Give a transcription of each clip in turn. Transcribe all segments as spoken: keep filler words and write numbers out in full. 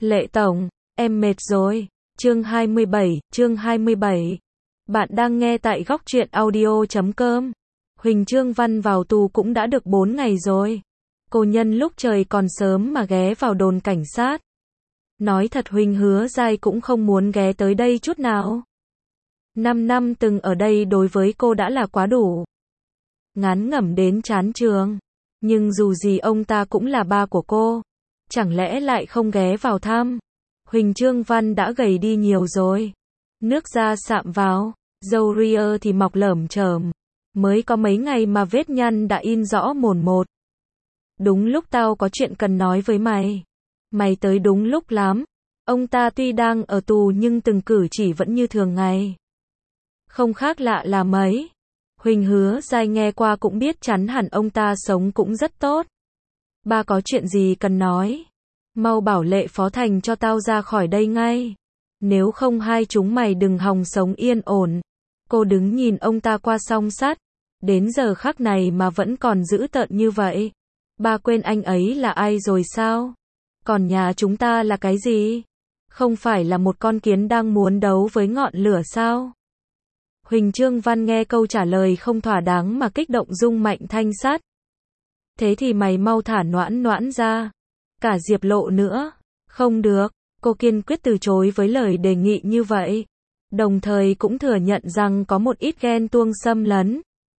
Lệ Tổng, em mệt rồi. Chương hai mươi bảy, chương hai mươi bảy. Bạn đang nghe tại góc truyện audio chấm com. Huỳnh Trương Văn vào tù cũng đã được bốn ngày rồi. Cô nhân lúc trời còn sớm mà ghé vào đồn cảnh sát. Nói thật Huỳnh Hứa Giai cũng không muốn ghé tới đây chút nào. Năm năm từng ở đây đối với cô đã là quá đủ. Ngán ngẩm đến chán trường. Nhưng dù gì ông ta cũng là ba của cô. Chẳng lẽ lại không ghé vào thăm? Huỳnh Trương Văn đã gầy đi nhiều rồi. Nước da sạm vào, râu ria thì mọc lởm chởm. Mới có mấy ngày mà vết nhăn đã in rõ mồn một. Đúng lúc tao có chuyện cần nói với mày. Mày tới đúng lúc lắm. Ông ta tuy đang ở tù nhưng từng cử chỉ vẫn như thường ngày. Không khác lạ là mấy. Huỳnh Hứa Giai nghe qua cũng biết chắn hẳn ông ta sống cũng rất tốt. Ba có chuyện gì cần nói? Mau bảo Lệ Phó Thành cho tao ra khỏi đây ngay. Nếu không hai chúng mày đừng hòng sống yên ổn. Cô đứng nhìn ông ta qua song sắt. Đến giờ khắc này mà vẫn còn dữ tợn như vậy. Ba quên anh ấy là ai rồi sao? Còn nhà chúng ta là cái gì? Không phải là một con kiến đang muốn đấu với ngọn lửa sao? Huỳnh Trương Văn nghe câu trả lời không thỏa đáng mà kích động rung mạnh thanh sắt. Thế thì mày mau thả Noãn Noãn ra. Cả Diệp Lộ nữa. Không được. Cô kiên quyết từ chối với lời đề nghị như vậy. Đồng thời cũng thừa nhận rằng có một ít ghen tuông xâm lấn.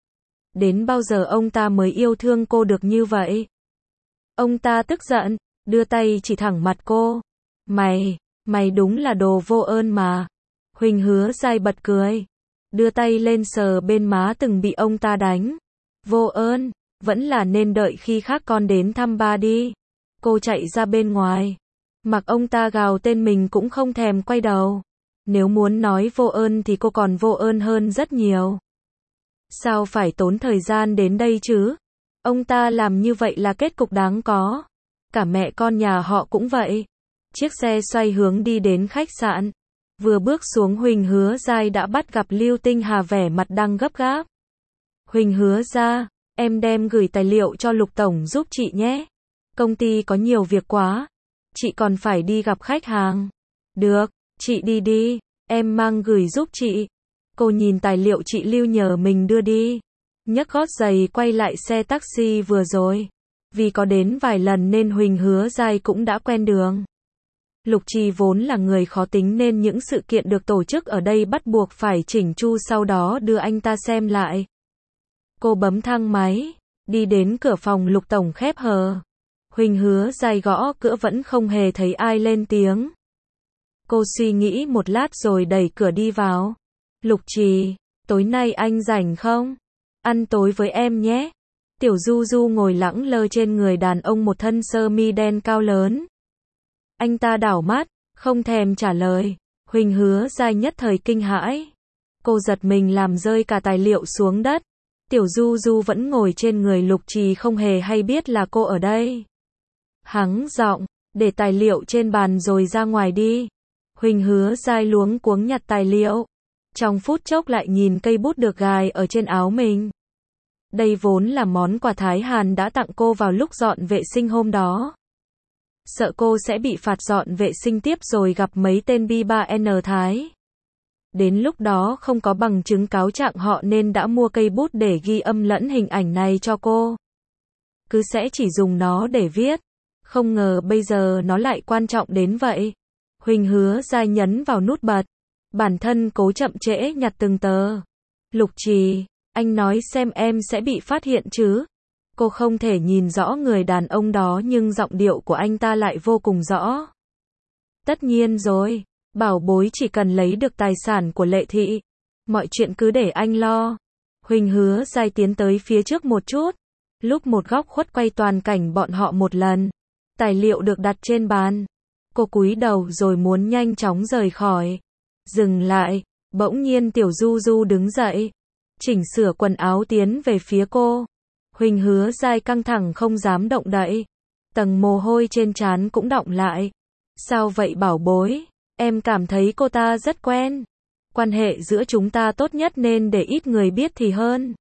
Đến bao giờ ông ta mới yêu thương cô được như vậy? Ông ta tức giận, đưa tay chỉ thẳng mặt cô. Mày, mày đúng là đồ vô ơn mà. Huỳnh Hứa Giai bật cười. Đưa tay lên sờ bên má từng bị ông ta đánh. Vô ơn, vẫn là nên đợi khi khác con đến thăm ba đi. Cô chạy ra bên ngoài. Mặc ông ta gào tên mình cũng không thèm quay đầu. Nếu muốn nói vô ơn thì cô còn vô ơn hơn rất nhiều. Sao phải tốn thời gian đến đây chứ? Ông ta làm như vậy là kết cục đáng có. Cả mẹ con nhà họ cũng vậy. Chiếc xe xoay hướng đi đến khách sạn. Vừa bước xuống Huỳnh Hứa Giai đã bắt gặp Lưu Tinh Hà vẻ mặt đang gấp gáp. Huỳnh Hứa ra, em đem gửi tài liệu cho Lục Tổng giúp chị nhé. Công ty có nhiều việc quá. Chị còn phải đi gặp khách hàng. Được, chị đi đi, em mang gửi giúp chị. Cô nhìn tài liệu chị Lưu nhờ mình đưa đi. Nhấc gót giày quay lại xe taxi vừa rồi. Vì có đến vài lần nên Huỳnh Hứa Giai cũng đã quen đường. Lục Trì vốn là người khó tính nên những sự kiện được tổ chức ở đây bắt buộc phải chỉnh chu sau đó đưa anh ta xem lại. Cô bấm thang máy, đi đến cửa phòng Lục Tổng khép hờ. Huỳnh Hứa Giai gõ cửa vẫn không hề thấy ai lên tiếng. Cô suy nghĩ một lát rồi đẩy cửa đi vào. Lục Trì, tối nay anh rảnh không? Ăn tối với em nhé. Tiểu Du Du ngồi lẳng lơ trên người đàn ông một thân sơ mi đen cao lớn. Anh ta đảo mắt, không thèm trả lời. Huỳnh Hứa Giai nhất thời kinh hãi. Cô giật mình làm rơi cả tài liệu xuống đất. Tiểu Du Du vẫn ngồi trên người Lục Trì không hề hay biết là cô ở đây. Hắng giọng, để tài liệu trên bàn rồi ra ngoài đi. Huỳnh Hứa Giai luống cuống nhặt tài liệu. Trong phút chốc lại nhìn cây bút được gài ở trên áo mình. Đây vốn là món quà Thái Hàn đã tặng cô vào lúc dọn vệ sinh hôm đó. Sợ cô sẽ bị phạt dọn vệ sinh tiếp rồi gặp mấy tên bi ba en Thái. Đến lúc đó không có bằng chứng cáo trạng họ nên đã mua cây bút để ghi âm lẫn hình ảnh này cho cô. Cứ sẽ chỉ dùng nó để viết. Không ngờ bây giờ nó lại quan trọng đến vậy. Huỳnh Hứa Giai nhấn vào nút bật. Bản thân cố chậm trễ nhặt từng tờ. Lục Trì, anh nói xem em sẽ bị phát hiện chứ? Cô không thể nhìn rõ người đàn ông đó nhưng giọng điệu của anh ta lại vô cùng rõ. Tất nhiên rồi, bảo bối chỉ cần lấy được tài sản của Lệ Thị. Mọi chuyện cứ để anh lo. Huỳnh Hứa Giai tiến tới phía trước một chút. Lúc một góc khuất quay toàn cảnh bọn họ một lần. Tài liệu được đặt trên bàn. Cô cúi đầu rồi muốn nhanh chóng rời khỏi. Dừng lại, bỗng nhiên Tiểu Du Du đứng dậy. Chỉnh sửa quần áo tiến về phía cô. Huỳnh Hứa Giai căng thẳng không dám động đậy. Tầng mồ hôi trên trán cũng đọng lại. Sao vậy bảo bối? Em cảm thấy cô ta rất quen. Quan hệ giữa chúng ta tốt nhất nên để ít người biết thì hơn.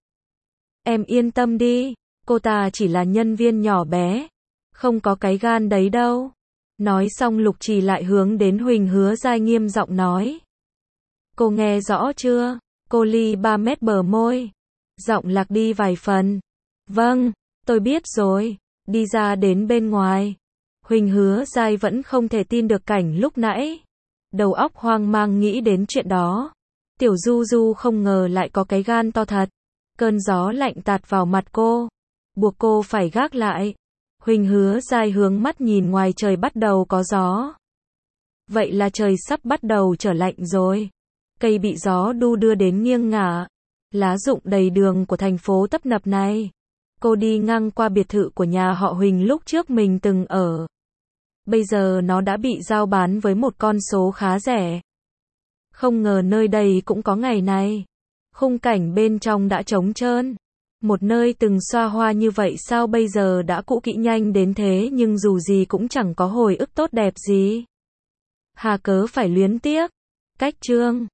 Em yên tâm đi. Cô ta chỉ là nhân viên nhỏ bé. Không có cái gan đấy đâu. Nói xong Lục Trì lại hướng đến Huỳnh Hứa Giai nghiêm giọng nói. Cô nghe rõ chưa? Cô ly ba mét bờ môi. Giọng lạc đi vài phần. Vâng, tôi biết rồi. Đi ra đến bên ngoài. Huỳnh Hứa Giai vẫn không thể tin được cảnh lúc nãy. Đầu óc hoang mang nghĩ đến chuyện đó. Tiểu Du Du không ngờ lại có cái gan to thật. Cơn gió lạnh tạt vào mặt cô. Buộc cô phải gác lại. Huỳnh Hứa Giai hướng mắt nhìn ngoài trời bắt đầu có gió. Vậy là trời sắp bắt đầu trở lạnh rồi. Cây bị gió đu đưa đến nghiêng ngả. Lá rụng đầy đường của thành phố tấp nập này. Cô đi ngang qua biệt thự của nhà họ Huỳnh lúc trước mình từng ở. Bây giờ nó đã bị giao bán với một con số khá rẻ. Không ngờ nơi đây cũng có ngày này. Khung cảnh bên trong đã trống trơn. Một nơi từng xoa hoa như vậy sao bây giờ đã cũ kỹ nhanh đến thế, nhưng dù gì cũng chẳng có hồi ức tốt đẹp gì. Hà cớ phải luyến tiếc. Cách chương